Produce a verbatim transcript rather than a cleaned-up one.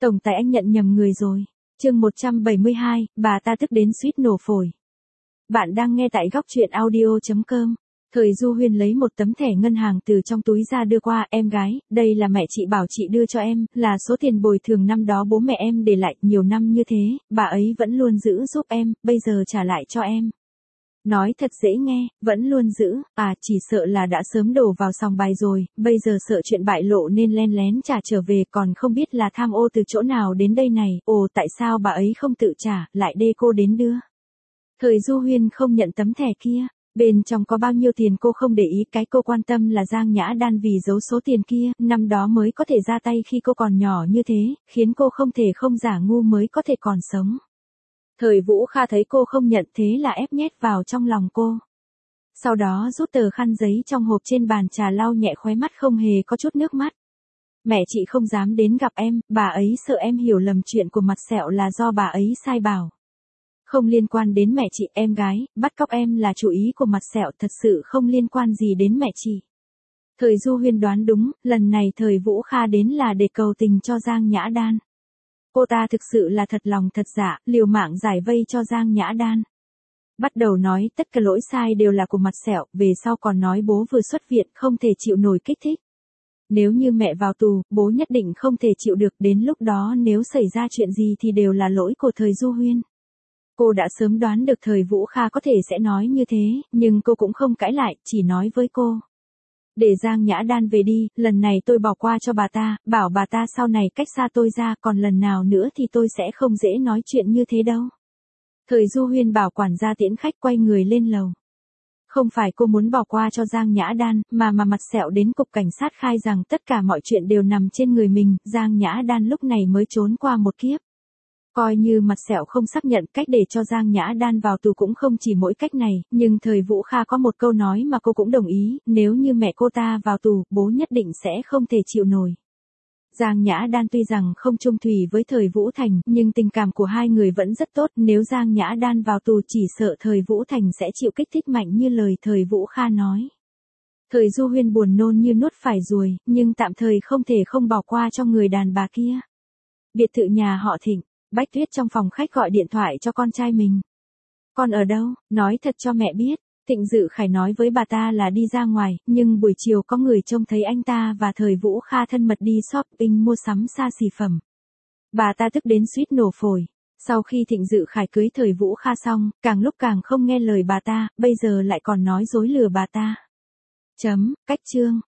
Tổng tài anh nhận nhầm người rồi. Chương một trăm bảy mươi hai, bà ta tức đến suýt nổ phổi. Bạn đang nghe tại góc truyện audio chấm com. Thời Du Huyên lấy một tấm thẻ ngân hàng từ trong túi ra đưa qua, em gái, đây là mẹ chị bảo chị đưa cho em, là số tiền bồi thường năm đó bố mẹ em để lại nhiều năm như thế, bà ấy vẫn luôn giữ giúp em, bây giờ trả lại cho em. Nói thật dễ nghe, vẫn luôn giữ, à chỉ sợ là đã sớm đổ vào sòng bài rồi, bây giờ sợ chuyện bại lộ nên len lén trả trở về, còn không biết là tham ô từ chỗ nào đến đây này, ồ tại sao bà ấy không tự trả, lại đê cô đến đưa. Thời Du Huyên không nhận tấm thẻ kia, bên trong có bao nhiêu tiền cô không để ý, cái cô quan tâm là Giang Nhã Đan vì giấu số tiền kia, năm đó mới có thể ra tay khi cô còn nhỏ như thế, khiến cô không thể không giả ngu mới có thể còn sống. Thời Vũ Kha thấy cô không nhận thế là ép nhét vào trong lòng cô. Sau đó rút tờ khăn giấy trong hộp trên bàn trà lau nhẹ khóe mắt không hề có chút nước mắt. Mẹ chị không dám đến gặp em, bà ấy sợ em hiểu lầm chuyện của Mặt Sẹo là do bà ấy sai bảo. Không liên quan đến mẹ chị, em gái, bắt cóc em là chủ ý của Mặt Sẹo, thật sự không liên quan gì đến mẹ chị. Thời Du Huyên đoán đúng, lần này Thời Vũ Kha đến là để cầu tình cho Giang Nhã Đan. Cô ta thực sự là thật lòng thật dạ, liều mạng giải vây cho Giang Nhã Đan. Bắt đầu nói tất cả lỗi sai đều là của Mặt Sẹo, về sau còn nói bố vừa xuất viện không thể chịu nổi kích thích. Nếu như mẹ vào tù, bố nhất định không thể chịu được, đến lúc đó nếu xảy ra chuyện gì thì đều là lỗi của Thời Du Huyên. Cô đã sớm đoán được Thời Vũ Kha có thể sẽ nói như thế, nhưng cô cũng không cãi lại, chỉ nói với cô. Để Giang Nhã Đan về đi, lần này tôi bỏ qua cho bà ta, bảo bà ta sau này cách xa tôi ra, còn lần nào nữa thì tôi sẽ không dễ nói chuyện như thế đâu. Thời Du Huyên bảo quản gia tiễn khách quay người lên lầu. Không phải cô muốn bỏ qua cho Giang Nhã Đan, mà mà Mặt Sẹo đến cục cảnh sát khai rằng tất cả mọi chuyện đều nằm trên người mình, Giang Nhã Đan lúc này mới trốn qua một kiếp. Coi như Mặt Sẹo không xác nhận, cách để cho Giang Nhã Đan vào tù cũng không chỉ mỗi cách này, nhưng Thời Vũ Kha có một câu nói mà cô cũng đồng ý, nếu như mẹ cô ta vào tù, bố nhất định sẽ không thể chịu nổi. Giang Nhã Đan tuy rằng không chung thủy với Thời Vũ Thành, nhưng tình cảm của hai người vẫn rất tốt, nếu Giang Nhã Đan vào tù chỉ sợ Thời Vũ Thành sẽ chịu kích thích mạnh như lời Thời Vũ Kha nói. Thời Du Huyên buồn nôn như nuốt phải ruồi, nhưng tạm thời không thể không bỏ qua cho người đàn bà kia. Biệt thự nhà họ Thịnh. Bách Tuyết trong phòng khách gọi điện thoại cho con trai mình. Con ở đâu, nói thật cho mẹ biết. Thịnh Dự Khải nói với bà ta là đi ra ngoài, nhưng buổi chiều có người trông thấy anh ta và Thời Vũ Kha thân mật đi shopping mua sắm xa xỉ phẩm. Bà ta tức đến suýt nổ phổi. Sau khi Thịnh Dự Khải cưới Thời Vũ Kha xong, càng lúc càng không nghe lời bà ta, bây giờ lại còn nói dối lừa bà ta. Chấm, cách chương.